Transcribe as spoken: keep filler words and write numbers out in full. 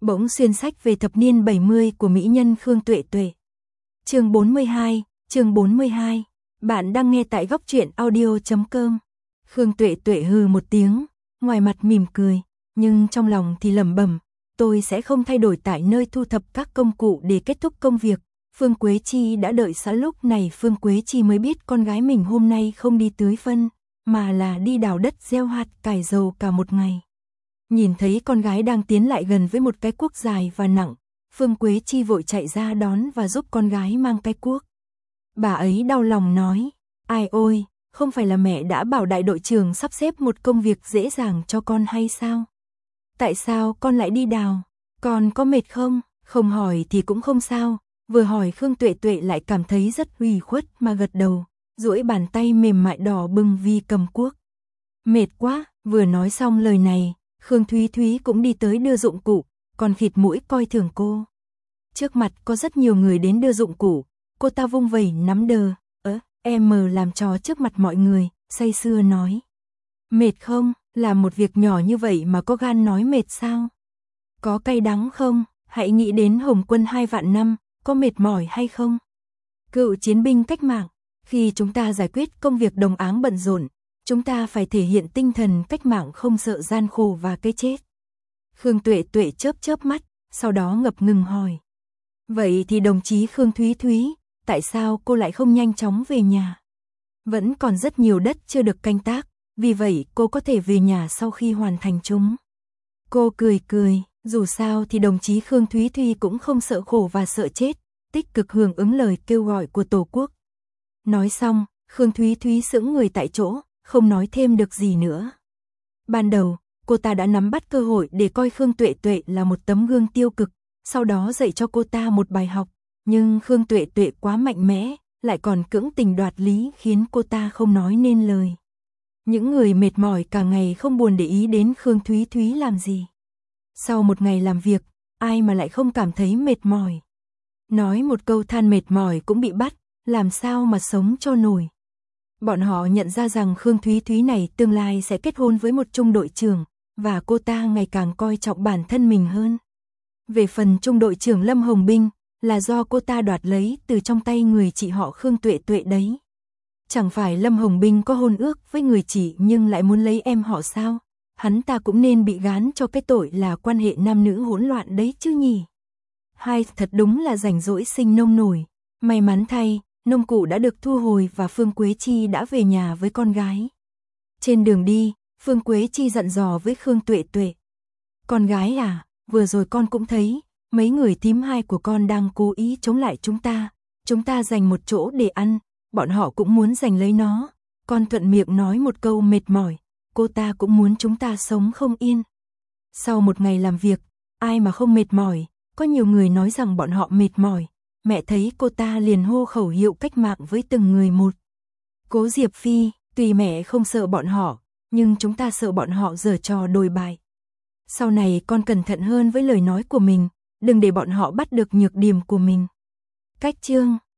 Bỗng xuyên sách về thập niên bảy mươi của mỹ nhân Khương Tuệ Tuệ. Chương bốn mươi hai, chương bốn mươi hai. Bạn đang nghe tại góc truyện audio chấm com. Khương Tuệ Tuệ hừ một tiếng, ngoài mặt mỉm cười, nhưng trong lòng thì lẩm bẩm, tôi sẽ không thay đổi tại nơi thu thập các công cụ để kết thúc công việc. Phương Quế Chi đã đợi sẵn lúc này Phương Quế Chi mới biết con gái mình hôm nay không đi tưới phân, mà là đi đào đất gieo hạt cải dầu cả một ngày. Nhìn thấy con gái đang tiến lại gần với một cái cuốc dài và nặng, Phương Quế Chi vội chạy ra đón và giúp con gái mang cái cuốc. Bà ấy đau lòng nói, ai ôi, không phải là mẹ đã bảo đại đội trưởng sắp xếp một công việc dễ dàng cho con hay sao? Tại sao con lại đi đào? Con có mệt không? Không hỏi thì cũng không sao, vừa hỏi Khương Tuệ Tuệ lại cảm thấy rất ủy khuất mà gật đầu, duỗi bàn tay mềm mại đỏ bừng vì cầm cuốc. Mệt quá, vừa nói xong lời này, Khương Thúy Thúy cũng đi tới đưa dụng cụ, còn khịt mũi coi thường cô. Trước mặt có rất nhiều người đến đưa dụng cụ, cô ta vung vẩy nắm đờ, ớ, em mờ làm trò trước mặt mọi người, say sưa nói. Mệt không, làm một việc nhỏ như vậy mà có gan nói mệt sao? Có cay đắng không, hãy nghĩ đến Hồng Quân hai vạn năm, có mệt mỏi hay không? Cựu chiến binh cách mạng, khi chúng ta giải quyết công việc đồng áng bận rộn, chúng ta phải thể hiện tinh thần cách mạng không sợ gian khổ và cái chết. Khương Tuệ Tuệ chớp chớp mắt, sau đó ngập ngừng hỏi. Vậy thì đồng chí Khương Thúy Thúy, tại sao cô lại không nhanh chóng về nhà? Vẫn còn rất nhiều đất chưa được canh tác, vì vậy cô có thể về nhà sau khi hoàn thành chúng. Cô cười cười, dù sao thì đồng chí Khương Thúy Thúy cũng không sợ khổ và sợ chết, tích cực hưởng ứng lời kêu gọi của Tổ quốc. Nói xong, Khương Thúy Thúy sững người tại chỗ, không nói thêm được gì nữa. Ban đầu, cô ta đã nắm bắt cơ hội để coi Khương Tuệ Tuệ là một tấm gương tiêu cực, sau đó dạy cho cô ta một bài học, nhưng Khương Tuệ Tuệ quá mạnh mẽ, lại còn cưỡng tình đoạt lý khiến cô ta không nói nên lời. Những người mệt mỏi cả ngày không buồn để ý đến Khương Thúy Thúy làm gì. Sau một ngày làm việc, ai mà lại không cảm thấy mệt mỏi. Nói một câu than mệt mỏi cũng bị bắt, làm sao mà sống cho nổi. Bọn họ nhận ra rằng Khương Thúy Thúy này tương lai sẽ kết hôn với một trung đội trưởng, và cô ta ngày càng coi trọng bản thân mình hơn. Về phần trung đội trưởng Lâm Hồng Binh, là do cô ta đoạt lấy từ trong tay người chị họ Khương Tuệ Tuệ đấy. Chẳng phải Lâm Hồng Binh có hôn ước với người chị nhưng lại muốn lấy em họ sao? Hắn ta cũng nên bị gán cho cái tội là quan hệ nam nữ hỗn loạn đấy chứ nhỉ? Hai, thật đúng là rảnh rỗi sinh nông nổi. May mắn thay, nông cụ đã được thu hồi và Phương Quế Chi đã về nhà với con gái. Trên đường đi, Phương Quế Chi dặn dò với Khương Tuệ Tuệ. Con gái à, vừa rồi con cũng thấy, mấy người thím hai của con đang cố ý chống lại chúng ta. Chúng ta dành một chỗ để ăn, bọn họ cũng muốn giành lấy nó. Con thuận miệng nói một câu mệt mỏi, cô ta cũng muốn chúng ta sống không yên. Sau một ngày làm việc, ai mà không mệt mỏi, có nhiều người nói rằng bọn họ mệt mỏi. Mẹ thấy cô ta liền hô khẩu hiệu cách mạng với từng người một. Cố Diệp Phi, tuy mẹ không sợ bọn họ, nhưng chúng ta sợ bọn họ giở trò đồi bại. Sau này con cẩn thận hơn với lời nói của mình, đừng để bọn họ bắt được nhược điểm của mình. Cách chương,